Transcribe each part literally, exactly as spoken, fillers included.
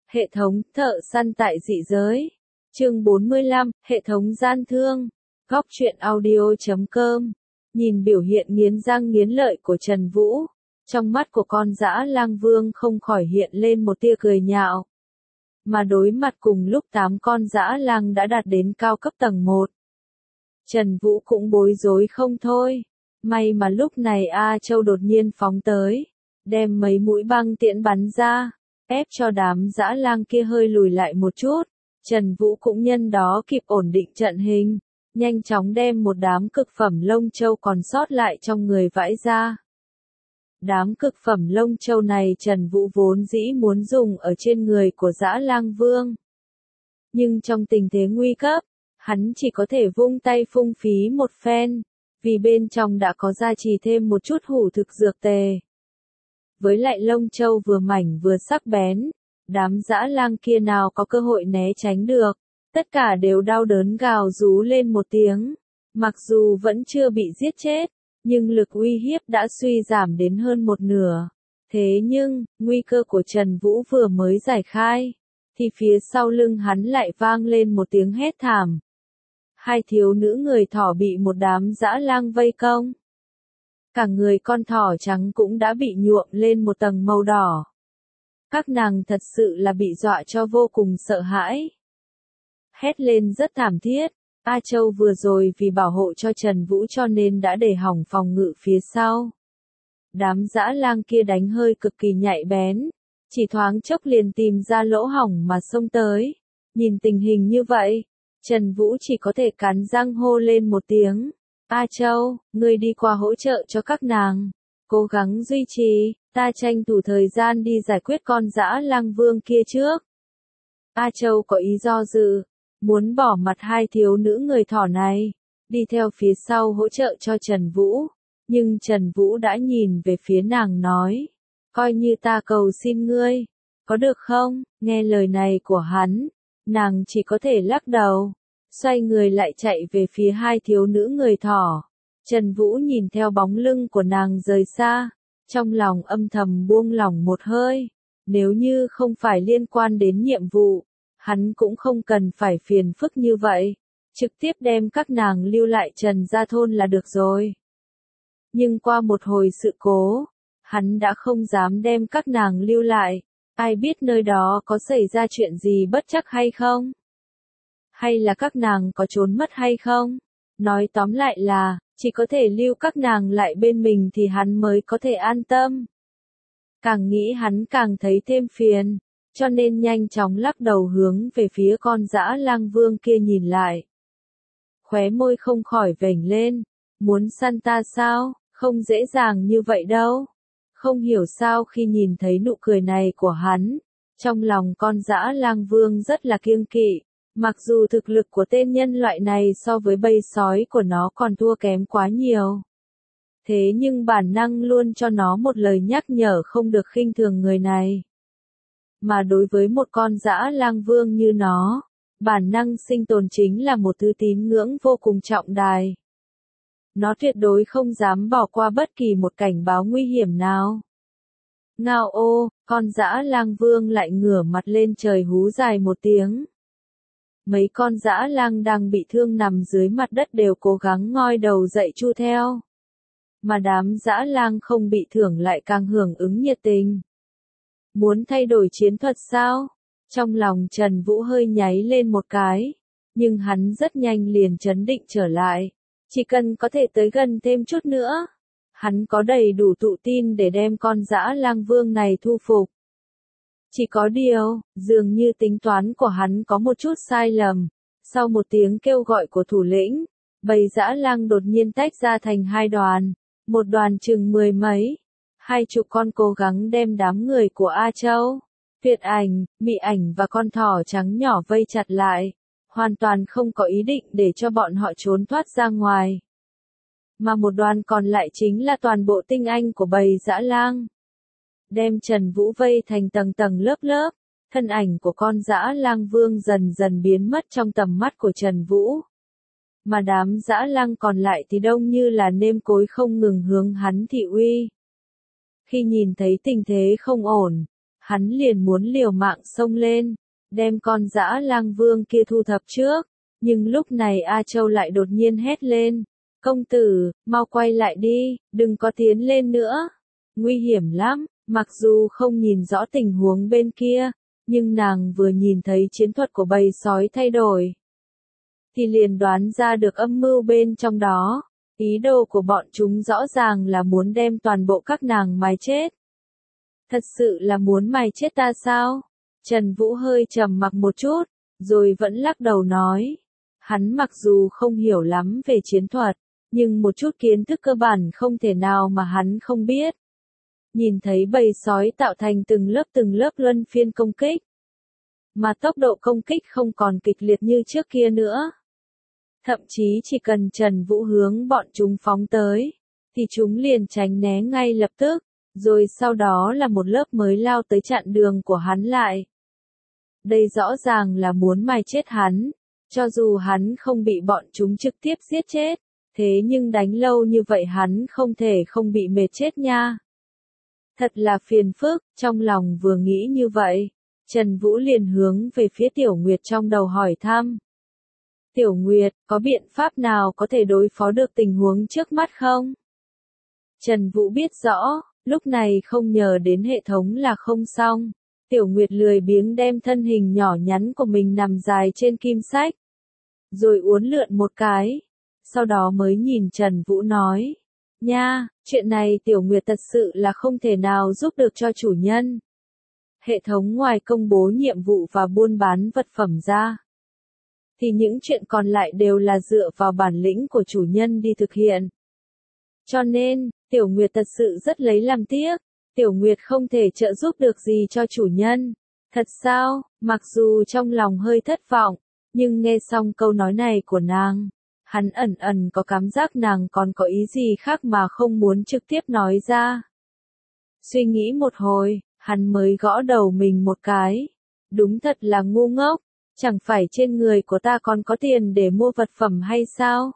Hệ thống thợ săn tại dị giới. Chương bốn mươi lăm, hệ thống gian thương. Góc truyện audio chấm com. Nhìn biểu hiện nghiến răng nghiến lợi của Trần Vũ, trong mắt của con dã lang vương không khỏi hiện lên một tia cười nhạo. Mà đối mặt cùng lúc tám con dã lang đã đạt đến cao cấp tầng một. Trần Vũ cũng bối rối không thôi. May mà lúc này A Châu đột nhiên phóng tới, đem mấy mũi băng tiễn bắn ra, ép cho đám dã lang kia hơi lùi lại một chút. Trần Vũ cũng nhân đó kịp ổn định trận hình, nhanh chóng đem một đám cực phẩm lông châu còn sót lại trong người vãi ra. Đám cực phẩm lông châu này Trần Vũ vốn dĩ muốn dùng ở trên người của dã lang vương. Nhưng trong tình thế nguy cấp, hắn chỉ có thể vung tay phung phí một phen, vì bên trong đã có gia trì thêm một chút hủ thực dược tề. Với lại lông châu vừa mảnh vừa sắc bén, đám dã lang kia nào có cơ hội né tránh được, tất cả đều đau đớn gào rú lên một tiếng. Mặc dù vẫn chưa bị giết chết, nhưng lực uy hiếp đã suy giảm đến hơn một nửa. Thế nhưng, nguy cơ của Trần Vũ vừa mới giải khai, thì phía sau lưng hắn lại vang lên một tiếng hét thảm. Hai thiếu nữ người thỏ bị một đám dã lang vây công. Cả người con thỏ trắng cũng đã bị nhuộm lên một tầng màu đỏ. Các nàng thật sự là bị dọa cho vô cùng sợ hãi. Hét lên rất thảm thiết. A Châu vừa rồi vì bảo hộ cho Trần Vũ cho nên đã để hỏng phòng ngự phía sau. Đám dã lang kia đánh hơi cực kỳ nhạy bén, chỉ thoáng chốc liền tìm ra lỗ hổng mà xông tới. Nhìn tình hình như vậy, Trần Vũ chỉ có thể cắn răng hô lên một tiếng. A Châu, ngươi đi qua hỗ trợ cho các nàng. Cố gắng duy trì, ta tranh thủ thời gian đi giải quyết con dã lang vương kia trước. A Châu có ý do dự, muốn bỏ mặt hai thiếu nữ người thỏ này, đi theo phía sau hỗ trợ cho Trần Vũ. Nhưng Trần Vũ đã nhìn về phía nàng nói, coi như ta cầu xin ngươi, có được không? Nghe lời này của hắn, nàng chỉ có thể lắc đầu, xoay người lại chạy về phía hai thiếu nữ người thỏ. Trần Vũ nhìn theo bóng lưng của nàng rời xa, trong lòng âm thầm buông lỏng một hơi. Nếu như không phải liên quan đến nhiệm vụ, hắn cũng không cần phải phiền phức như vậy, trực tiếp đem các nàng lưu lại Trần gia thôn là được rồi. Nhưng qua một hồi sự cố, hắn đã không dám đem các nàng lưu lại, ai biết nơi đó có xảy ra chuyện gì bất trắc hay không? Hay là các nàng có trốn mất hay không? Nói tóm lại là, chỉ có thể lưu các nàng lại bên mình thì hắn mới có thể an tâm. Càng nghĩ hắn càng thấy thêm phiền, cho nên nhanh chóng lắc đầu hướng về phía con dã lang vương kia nhìn lại. Khóe môi không khỏi vểnh lên, muốn săn ta sao, không dễ dàng như vậy đâu. Không hiểu sao khi nhìn thấy nụ cười này của hắn, trong lòng con dã lang vương rất là kiêng kỵ. Mặc dù thực lực của tên nhân loại này so với bầy sói của nó còn thua kém quá nhiều. Thế nhưng bản năng luôn cho nó một lời nhắc nhở không được khinh thường người này. Mà đối với một con dã lang vương như nó, bản năng sinh tồn chính là một thứ tín ngưỡng vô cùng trọng đại. Nó tuyệt đối không dám bỏ qua bất kỳ một cảnh báo nguy hiểm nào. Ngao ô, con dã lang vương lại ngửa mặt lên trời hú dài một tiếng. Mấy con dã lang đang bị thương nằm dưới mặt đất đều cố gắng ngoi đầu dậy chu theo. Mà đám dã lang không bị thương lại càng hưởng ứng nhiệt tình. Muốn thay đổi chiến thuật sao? Trong lòng Trần Vũ hơi nháy lên một cái, nhưng hắn rất nhanh liền trấn định trở lại. Chỉ cần có thể tới gần thêm chút nữa, hắn có đầy đủ tự tin để đem con dã lang vương này thu phục. Chỉ có điều, dường như tính toán của hắn có một chút sai lầm. Sau một tiếng kêu gọi của thủ lĩnh, bầy dã lang đột nhiên tách ra thành hai đoàn, một đoàn chừng mười mấy, hai chục con cố gắng đem đám người của A Châu, Tuyệt Ảnh, Mị Ảnh và con thỏ trắng nhỏ vây chặt lại, hoàn toàn không có ý định để cho bọn họ trốn thoát ra ngoài. Mà một đoàn còn lại chính là toàn bộ tinh anh của bầy dã lang. Đem Trần Vũ vây thành tầng tầng lớp lớp, thân ảnh của con dã lang vương dần dần biến mất trong tầm mắt của Trần Vũ. Mà đám dã lang còn lại thì đông như là nêm cối không ngừng hướng hắn thị uy. Khi nhìn thấy tình thế không ổn, hắn liền muốn liều mạng xông lên, đem con dã lang vương kia thu thập trước. Nhưng lúc này A Châu lại đột nhiên hét lên, công tử, mau quay lại đi, đừng có tiến lên nữa, nguy hiểm lắm. Mặc dù không nhìn rõ tình huống bên kia, nhưng nàng vừa nhìn thấy chiến thuật của bầy sói thay đổi, thì liền đoán ra được âm mưu bên trong đó. Ý đồ của bọn chúng rõ ràng là muốn đem toàn bộ các nàng mài chết. Thật sự là muốn mài chết ta sao? Trần Vũ hơi trầm mặc một chút, rồi vẫn lắc đầu nói. Hắn mặc dù không hiểu lắm về chiến thuật, nhưng một chút kiến thức cơ bản không thể nào mà hắn không biết. Nhìn thấy bầy sói tạo thành từng lớp từng lớp luân phiên công kích, mà tốc độ công kích không còn kịch liệt như trước kia nữa. Thậm chí chỉ cần Trần Vũ hướng bọn chúng phóng tới, thì chúng liền tránh né ngay lập tức, rồi sau đó là một lớp mới lao tới chặn đường của hắn lại. Đây rõ ràng là muốn mài chết hắn, cho dù hắn không bị bọn chúng trực tiếp giết chết, thế nhưng đánh lâu như vậy hắn không thể không bị mệt chết nha. Thật là phiền phức, trong lòng vừa nghĩ như vậy, Trần Vũ liền hướng về phía Tiểu Nguyệt trong đầu hỏi thăm. Tiểu Nguyệt, có biện pháp nào có thể đối phó được tình huống trước mắt không? Trần Vũ biết rõ, lúc này không nhờ đến hệ thống là không xong. Tiểu Nguyệt lười biếng đem thân hình nhỏ nhắn của mình nằm dài trên kim sách, rồi uốn lượn một cái, sau đó mới nhìn Trần Vũ nói. Nha, chuyện này Tiểu Nguyệt thật sự là không thể nào giúp được cho chủ nhân. Hệ thống ngoài công bố nhiệm vụ và buôn bán vật phẩm ra, thì những chuyện còn lại đều là dựa vào bản lĩnh của chủ nhân đi thực hiện. Cho nên, Tiểu Nguyệt thật sự rất lấy làm tiếc, Tiểu Nguyệt không thể trợ giúp được gì cho chủ nhân. Thật sao? Mặc dù trong lòng hơi thất vọng, nhưng nghe xong câu nói này của nàng, hắn ẩn ẩn có cảm giác nàng còn có ý gì khác mà không muốn trực tiếp nói ra. Suy nghĩ một hồi, hắn mới gõ đầu mình một cái. Đúng thật là ngu ngốc, chẳng phải trên người của ta còn có tiền để mua vật phẩm hay sao?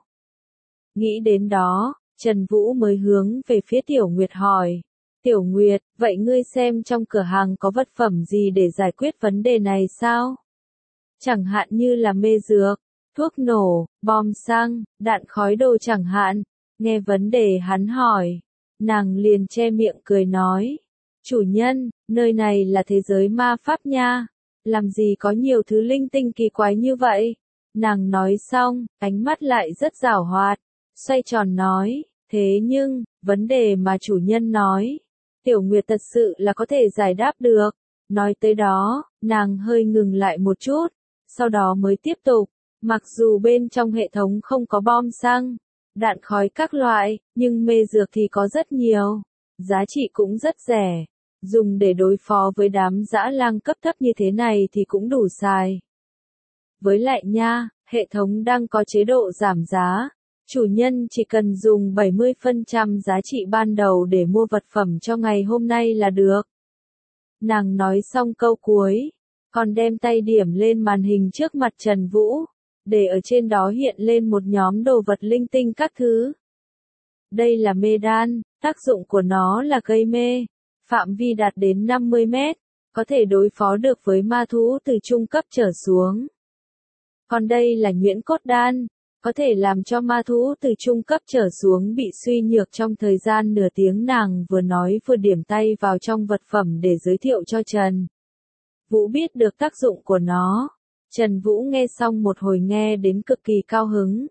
Nghĩ đến đó, Trần Vũ mới hướng về phía Tiểu Nguyệt hỏi. Tiểu Nguyệt, vậy ngươi xem trong cửa hàng có vật phẩm gì để giải quyết vấn đề này sao? Chẳng hạn như là mê dược, thuốc nổ, bom xăng, đạn khói đồ chẳng hạn. Nghe vấn đề hắn hỏi, nàng liền che miệng cười nói. Chủ nhân, nơi này là thế giới ma pháp nha. Làm gì có nhiều thứ linh tinh kỳ quái như vậy? Nàng nói xong, ánh mắt lại rất giảo hoạt, xoay tròn nói. Thế nhưng, vấn đề mà chủ nhân nói, Tiểu Nguyệt thật sự là có thể giải đáp được. Nói tới đó, nàng hơi ngừng lại một chút, sau đó mới tiếp tục. Mặc dù bên trong hệ thống không có bom xăng, đạn khói các loại, nhưng mê dược thì có rất nhiều, giá trị cũng rất rẻ. Dùng để đối phó với đám dã lang cấp thấp như thế này thì cũng đủ xài. Với lại nha, hệ thống đang có chế độ giảm giá. Chủ nhân chỉ cần dùng bảy mươi phần trăm giá trị ban đầu để mua vật phẩm cho ngày hôm nay là được. Nàng nói xong câu cuối, còn đem tay điểm lên màn hình trước mặt Trần Vũ, để ở trên đó hiện lên một nhóm đồ vật linh tinh các thứ. Đây là mê đan, tác dụng của nó là gây mê, phạm vi đạt đến năm mươi mét, có thể đối phó được với ma thú từ trung cấp trở xuống. Còn đây là nhuyễn cốt đan, có thể làm cho ma thú từ trung cấp trở xuống bị suy nhược trong thời gian nửa tiếng. Nàng vừa nói vừa điểm tay vào trong vật phẩm để giới thiệu cho Trần Vũ biết được tác dụng của nó. Trần Vũ nghe xong một hồi nghe đến cực kỳ cao hứng.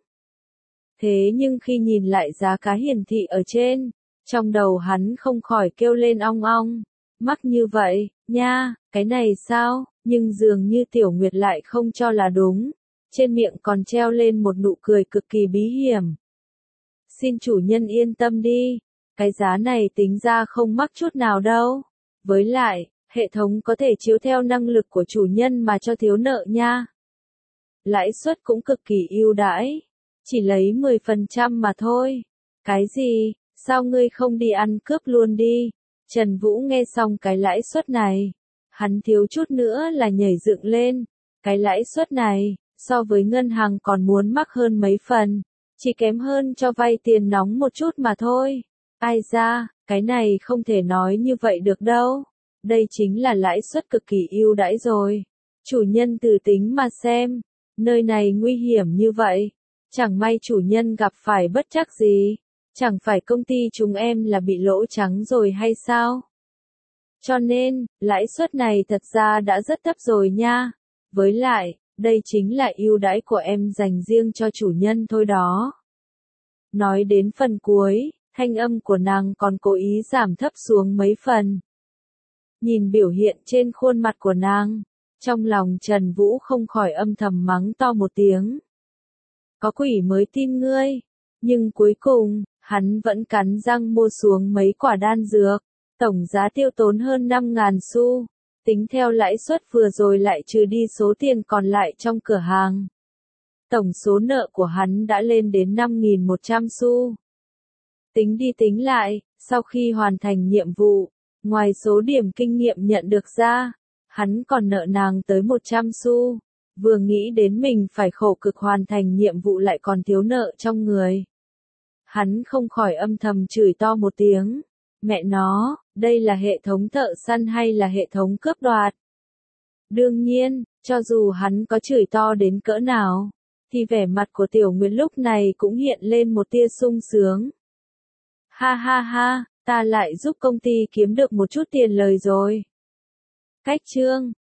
Thế nhưng khi nhìn lại giá cá hiển thị ở trên, trong đầu hắn không khỏi kêu lên ong ong. Mắc như vậy, nha, cái này sao? Nhưng dường như Tiểu Nguyệt lại không cho là đúng. Trên miệng còn treo lên một nụ cười cực kỳ bí hiểm. Xin chủ nhân yên tâm đi, cái giá này tính ra không mắc chút nào đâu. Với lại, hệ thống có thể chiếu theo năng lực của chủ nhân mà cho thiếu nợ nha. Lãi suất cũng cực kỳ ưu đãi, chỉ lấy mười phần trăm mà thôi. Cái gì, sao ngươi không đi ăn cướp luôn đi? Trần Vũ nghe xong cái lãi suất này, hắn thiếu chút nữa là nhảy dựng lên. Cái lãi suất này, so với ngân hàng còn muốn mắc hơn mấy phần, chỉ kém hơn cho vay tiền nóng một chút mà thôi. Ai ra, cái này không thể nói như vậy được đâu. Đây chính là lãi suất cực kỳ ưu đãi rồi. Chủ nhân từ tính mà xem, nơi này nguy hiểm như vậy. Chẳng may chủ nhân gặp phải bất trắc gì. Chẳng phải công ty chúng em là bị lỗ trắng rồi hay sao? Cho nên, lãi suất này thật ra đã rất thấp rồi nha. Với lại, đây chính là ưu đãi của em dành riêng cho chủ nhân thôi đó. Nói đến phần cuối, thanh âm của nàng còn cố ý giảm thấp xuống mấy phần. Nhìn biểu hiện trên khuôn mặt của nàng, trong lòng Trần Vũ không khỏi âm thầm mắng to một tiếng. Có quỷ mới tin ngươi, nhưng cuối cùng, hắn vẫn cắn răng mua xuống mấy quả đan dược, tổng giá tiêu tốn hơn năm ngàn xu, tính theo lãi suất vừa rồi lại trừ đi số tiền còn lại trong cửa hàng. Tổng số nợ của hắn đã lên đến năm nghìn một trăm xu. Tính đi tính lại, sau khi hoàn thành nhiệm vụ, ngoài số điểm kinh nghiệm nhận được ra, hắn còn nợ nàng tới một trăm xu. Vừa nghĩ đến mình phải khổ cực hoàn thành nhiệm vụ lại còn thiếu nợ trong người. Hắn không khỏi âm thầm chửi to một tiếng. Mẹ nó, đây là hệ thống thợ săn hay là hệ thống cướp đoạt? Đương nhiên, cho dù hắn có chửi to đến cỡ nào, thì vẻ mặt của Tiểu Nguyệt lúc này cũng hiện lên một tia sung sướng. Ha ha ha, ta lại giúp công ty kiếm được một chút tiền lời rồi. Cách chương